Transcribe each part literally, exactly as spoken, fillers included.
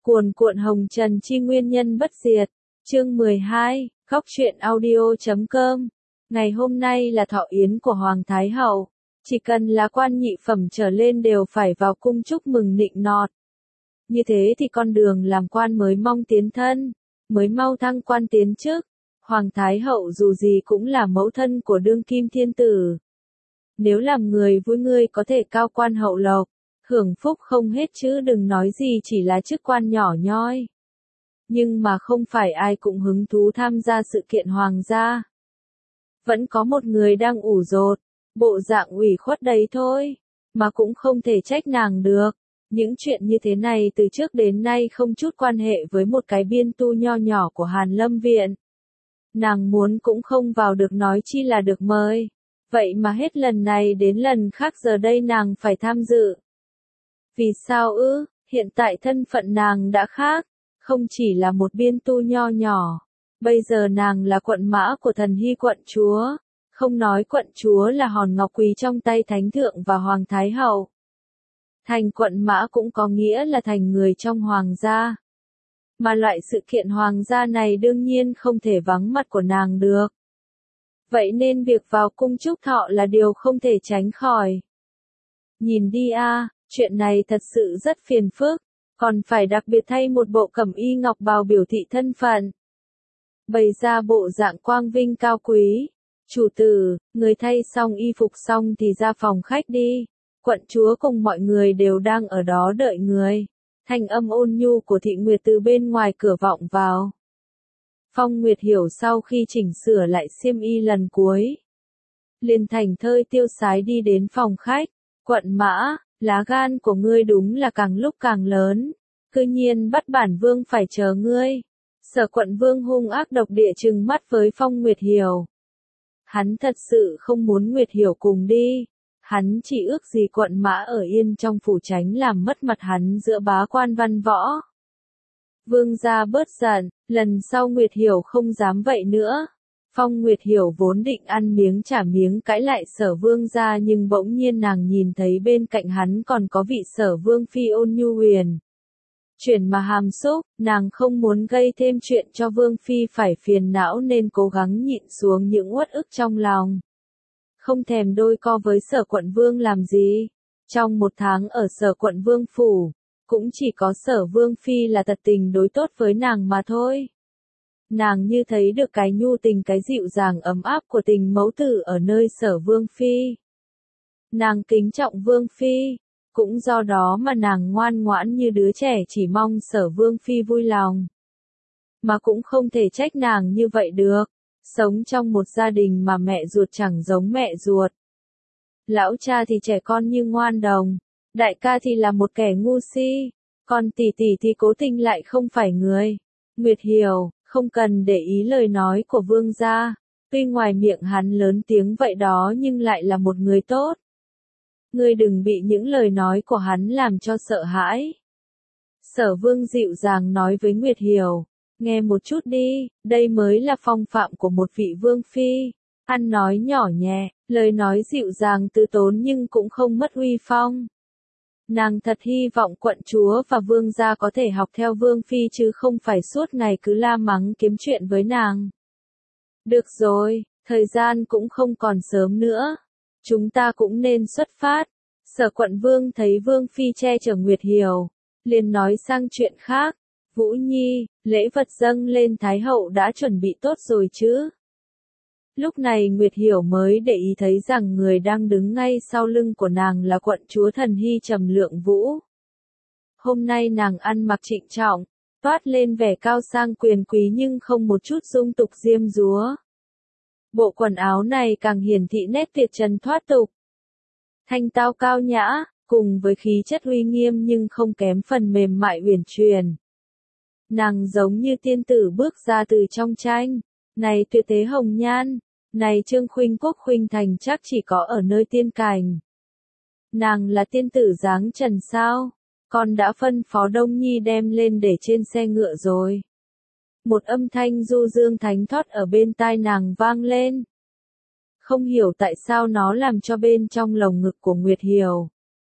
Cuồn cuộn hồng trần chi nguyên nhân bất diệt. Chương mười hai, Góc truyện audio chấm com. Ngày hôm nay là thọ yến của Hoàng Thái Hậu. Chỉ cần là quan nhị phẩm trở lên đều phải vào cung chúc mừng nịnh nọt. Như thế thì con đường làm quan mới mong tiến thân, mới mau thăng quan tiến chức. Hoàng Thái Hậu dù gì cũng là mẫu thân của đương kim thiên tử. Nếu làm người vui ngươi có thể cao quan hậu lộc, hưởng phúc không hết chứ đừng nói gì chỉ là chức quan nhỏ nhoi. Nhưng mà không phải ai cũng hứng thú tham gia sự kiện hoàng gia. Vẫn có một người đang ủ rột, bộ dạng ủy khuất đấy thôi, mà cũng không thể trách nàng được. Những chuyện như thế này từ trước đến nay không chút quan hệ với một cái biên tu nho nhỏ của Hàn Lâm Viện. Nàng muốn cũng không vào được nói chi là được mời. Vậy mà hết lần này đến lần khác giờ đây nàng phải tham dự. Vì sao ư? Hiện tại thân phận nàng đã khác, không chỉ là một biên tu nho nhỏ. Bây giờ nàng là quận mã của thần hy quận chúa. Không nói quận chúa là hòn ngọc quý trong tay thánh thượng và hoàng thái hậu. Thành quận mã cũng có nghĩa là thành người trong hoàng gia. Mà loại sự kiện hoàng gia này đương nhiên không thể vắng mặt của nàng được. Vậy nên việc vào cung chúc thọ là điều không thể tránh khỏi. Nhìn đi a, chuyện này thật sự rất phiền phức, còn phải đặc biệt thay một bộ cẩm y ngọc bào biểu thị thân phận. Bày ra bộ dạng quang vinh cao quý. Chủ tử, người thay xong y phục xong thì ra phòng khách đi. Quận chúa cùng mọi người đều đang ở đó đợi người. Thanh âm ôn nhu của Thị Nguyệt từ bên ngoài cửa vọng vào. Phong Nguyệt hiểu sau khi chỉnh sửa lại xiêm y lần cuối. Liền thành thơi tiêu sái đi đến phòng khách. Quận mã, lá gan của ngươi đúng là càng lúc càng lớn. Cư nhiên bắt bản vương phải chờ ngươi. Sở quận vương hung ác độc địa trừng mắt với Phong Nguyệt hiểu. Hắn thật sự không muốn Nguyệt hiểu cùng đi. Hắn chỉ ước gì quận mã ở yên trong phủ tránh làm mất mặt hắn giữa bá quan văn võ. Vương gia bớt giận, lần sau Nguyệt hiểu không dám vậy nữa. Phong Nguyệt hiểu vốn định ăn miếng trả miếng cãi lại Sở vương gia nhưng bỗng nhiên nàng nhìn thấy bên cạnh hắn còn có vị Sở vương phi ôn nhu huyền. Chuyển mà hàm xúc, nàng không muốn gây thêm chuyện cho vương phi phải phiền não nên cố gắng nhịn xuống những uất ức trong lòng. Không thèm đôi co với Sở quận vương làm gì. Trong một tháng ở Sở quận vương phủ, cũng chỉ có Sở vương phi là thật tình đối tốt với nàng mà thôi. Nàng như thấy được cái nhu tình cái dịu dàng ấm áp của tình mẫu tử ở nơi Sở vương phi. Nàng kính trọng vương phi, cũng do đó mà nàng ngoan ngoãn như đứa trẻ chỉ mong Sở vương phi vui lòng. Mà cũng không thể trách nàng như vậy được. Sống trong một gia đình mà mẹ ruột chẳng giống mẹ ruột. Lão cha thì trẻ con như ngoan đồng, đại ca thì là một kẻ ngu si, còn tỷ tỷ thì cố tình lại không phải người. Nguyệt hiểu, không cần để ý lời nói của vương gia, tuy ngoài miệng hắn lớn tiếng vậy đó nhưng lại là một người tốt. Ngươi đừng bị những lời nói của hắn làm cho sợ hãi. Sở vương dịu dàng nói với Nguyệt hiểu. Nghe một chút đi, đây mới là phong phạm của một vị vương phi. Ăn nói nhỏ nhẹ, lời nói dịu dàng từ tốn nhưng cũng không mất uy phong. Nàng thật hy vọng quận chúa và vương gia có thể học theo vương phi chứ không phải suốt ngày cứ la mắng kiếm chuyện với nàng. Được rồi, thời gian cũng không còn sớm nữa. Chúng ta cũng nên xuất phát. Sở quận vương thấy vương phi che chở Nguyệt hiểu, liền nói sang chuyện khác. Vũ Nhi, lễ vật dâng lên Thái Hậu đã chuẩn bị tốt rồi chứ? Lúc này Nguyệt hiểu mới để ý thấy rằng người đang đứng ngay sau lưng của nàng là quận chúa Thần Hy Trầm Lượng Vũ. Hôm nay nàng ăn mặc trịnh trọng, toát lên vẻ cao sang quyền quý nhưng không một chút dung tục diêm dúa. Bộ quần áo này càng hiển thị nét tuyệt trần thoát tục. Thanh tao cao nhã, cùng với khí chất uy nghiêm nhưng không kém phần mềm mại uyển chuyển. Nàng giống như tiên tử bước ra từ trong tranh. Này tuyệt thế hồng nhan, này Trương Khuynh Quốc Khuynh Thành chắc chỉ có ở nơi tiên cảnh. Nàng là tiên tử dáng trần sao? Con đã phân phó Đông Nhi đem lên để trên xe ngựa rồi. Một âm thanh du dương thánh thót ở bên tai nàng vang lên. Không hiểu tại sao nó làm cho bên trong lồng ngực của Nguyệt hiểu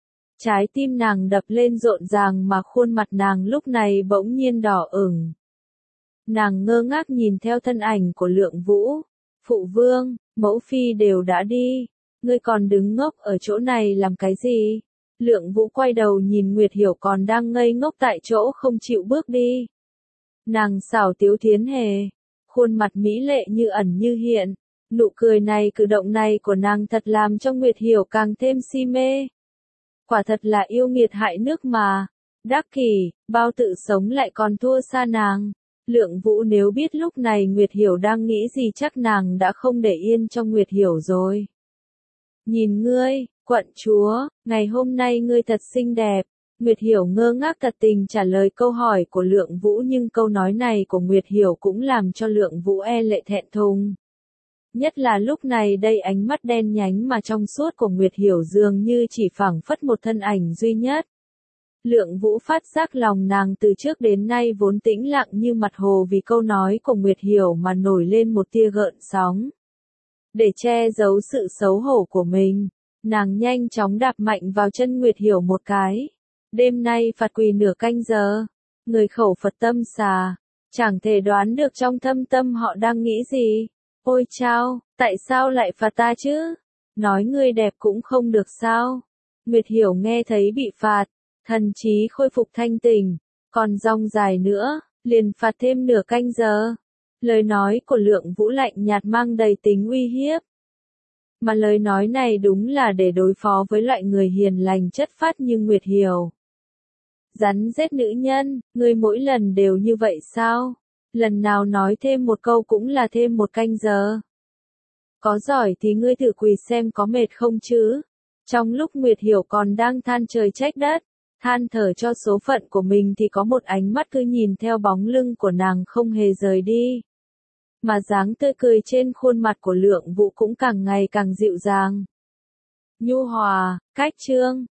Trái tim nàng đập lên rộn ràng mà khuôn mặt nàng lúc này bỗng nhiên đỏ ửng. Nàng ngơ ngác nhìn theo thân ảnh của Lượng Vũ. Phụ vương, mẫu phi đều đã đi. Ngươi còn đứng ngốc ở chỗ này làm cái gì? Lượng Vũ quay đầu nhìn Nguyệt Hiểu còn đang ngây ngốc tại chỗ không chịu bước đi. Nàng xảo tiếu thiến hề. Khuôn mặt mỹ lệ như ẩn như hiện. Nụ cười này cử động này của nàng thật làm cho Nguyệt Hiểu càng thêm si mê. Quả thật là yêu nghiệt hại nước mà. Đắc kỷ, bao tự sống lại còn thua xa nàng. Lượng Vũ nếu biết lúc này Nguyệt Hiểu đang nghĩ gì chắc nàng đã không để yên cho Nguyệt Hiểu rồi. Nhìn ngươi, quận chúa, ngày hôm nay ngươi thật xinh đẹp. Nguyệt Hiểu ngơ ngác thật tình trả lời câu hỏi của Lượng Vũ, nhưng câu nói này của Nguyệt Hiểu cũng làm cho Lượng Vũ e lệ thẹn thùng. Nhất là lúc này đây ánh mắt đen nhánh mà trong suốt của Nguyệt Hiểu dường như chỉ phảng phất một thân ảnh duy nhất. Lượng Vũ phát giác lòng nàng từ trước đến nay vốn tĩnh lặng như mặt hồ vì câu nói của Nguyệt Hiểu mà nổi lên một tia gợn sóng. Để che giấu sự xấu hổ của mình, nàng nhanh chóng đạp mạnh vào chân Nguyệt Hiểu một cái. Đêm nay phạt quỳ nửa canh giờ, người khẩu Phật tâm xà, chẳng thể đoán được trong thâm tâm họ đang nghĩ gì. Ôi chao, tại sao lại phạt ta chứ? Nói ngươi đẹp cũng không được sao? Nguyệt Hiểu nghe thấy bị phạt, thần trí khôi phục thanh tỉnh, còn dòng dài nữa, liền phạt thêm nửa canh giờ. Lời nói của Lượng Vũ lạnh nhạt mang đầy tính uy hiếp. Mà lời nói này đúng là để đối phó với loại người hiền lành chất phác như Nguyệt Hiểu. Rắn rết nữ nhân, ngươi mỗi lần đều như vậy sao? Lần nào nói thêm một câu cũng là thêm một canh giờ. Có giỏi thì ngươi thử quỳ xem có mệt không chứ? Trong lúc Nguyệt Hiểu còn đang than trời trách đất, than thở cho số phận của mình thì có một ánh mắt cứ nhìn theo bóng lưng của nàng không hề rời đi. Mà dáng tươi cười trên khuôn mặt của Lượng Vũ cũng càng ngày càng dịu dàng. Nhu hòa, cách chương.